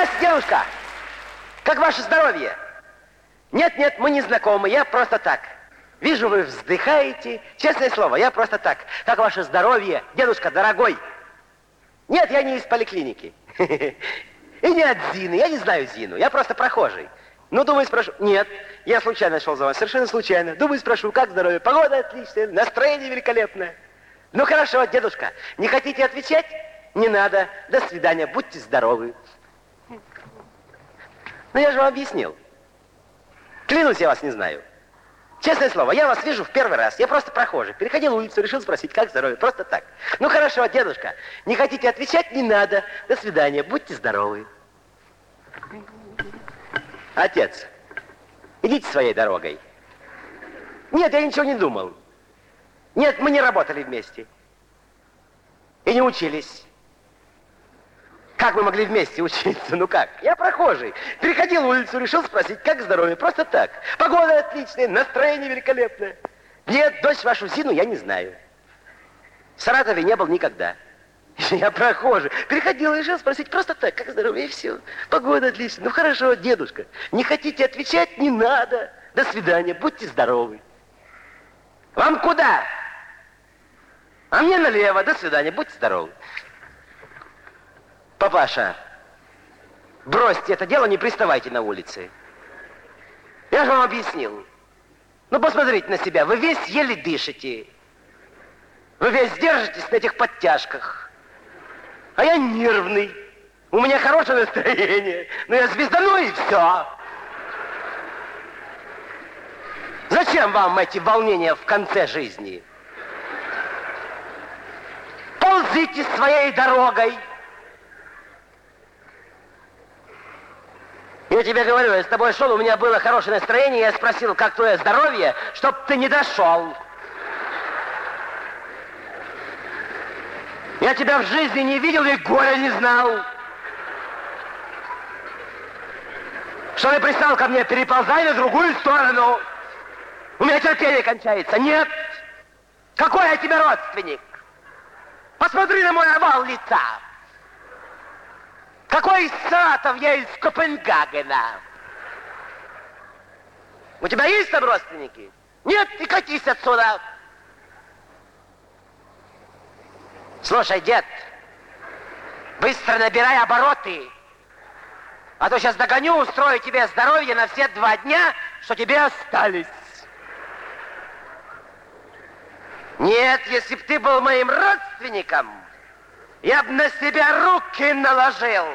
Здравствуйте, девушка! Как ваше здоровье? Нет, мы не знакомы, я просто так. Вижу, вы вздыхаете. Честное слово, я просто так. Как ваше здоровье, дедушка дорогой? Нет, я не из поликлиники. И не от Зины, я не знаю Зину, я просто прохожий. Ну, думаю, спрошу. Нет, я случайно шел за вами, совершенно случайно. Думаю, спрошу, как здоровье? Погода отличная, настроение великолепное. Ну, хорошо, дедушка, не хотите отвечать? Не надо. До свидания, будьте здоровы. Ну, я же вам объяснил. Клянусь, я вас не знаю. Честное слово, я вас вижу в первый раз. Я просто прохожий. Переходил улицу, решил спросить, как здоровье. Просто так. Ну, хорошо, дедушка, не хотите отвечать? Не надо. До свидания, будьте здоровы. Отец, идите своей дорогой. Нет, я ничего не думал. Нет, мы не работали вместе. И не учились. Как мы могли вместе учиться? Ну как? Я прохожий. Переходил улицу, решил спросить, как здоровье. Просто так. Погода отличная, настроение великолепное. Нет, дочь вашу Зину я не знаю. В Саратове не был никогда. Я прохожий. Переходил и решил спросить просто так, как здоровье, и все. Погода отличная. Ну хорошо, дедушка. Не хотите отвечать? Не надо. До свидания, будьте здоровы. Вам куда? А мне налево. До свидания, будьте здоровы. Папаша, бросьте это дело, не приставайте на улице. Я же вам объяснил. Ну, посмотрите на себя. Вы весь еле дышите. Вы весь держитесь на этих подтяжках. А я нервный. У меня хорошее настроение. Но я звездану, и все. Зачем вам эти волнения в конце жизни? Ползите своей дорогой. Я тебе говорю, я с тобой шел, у меня было хорошее настроение, я спросил, как твое здоровье, чтоб ты не дошел. Я тебя в жизни не видел и горя не знал. Что ты пристал ко мне, переползай на другую сторону. У меня терпение кончается. Нет. Какой я тебе родственник? Посмотри на мой овал лица. Какой из Саратов, я из Копенгагена. У тебя есть там родственники? Нет, и катись отсюда. Слушай, дед, быстро набирай обороты, а то сейчас догоню, устрою тебе здоровье на все 2 дня, что тебе остались. Нет, если б ты был моим родственником, я бы на себя руки наложил.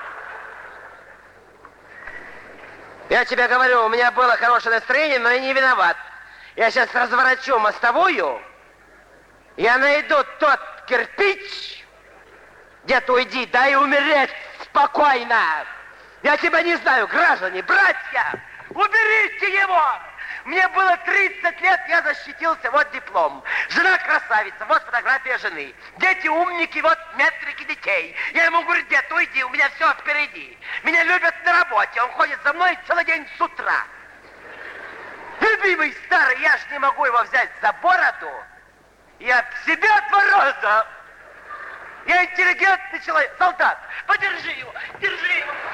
Я тебе говорю, у меня было хорошее настроение, но я не виноват. Я сейчас разворачу мостовую, я найду тот кирпич, где-то уйди, дай умереть спокойно. Я тебя не знаю, граждане, братья, уберите его! Мне было 30 лет, я защитился, вот диплом. Жена красавица, вот фотография жены. Дети умники, вот метрики детей. Я ему говорю, дед, уйди, у меня все впереди. Меня любят на работе, он ходит за мной целый день с утра. Любимый старый, я ж не могу его взять за бороду. Я к себе 2 раза. Я интеллигентный человек. Солдат, подержи его, держи его.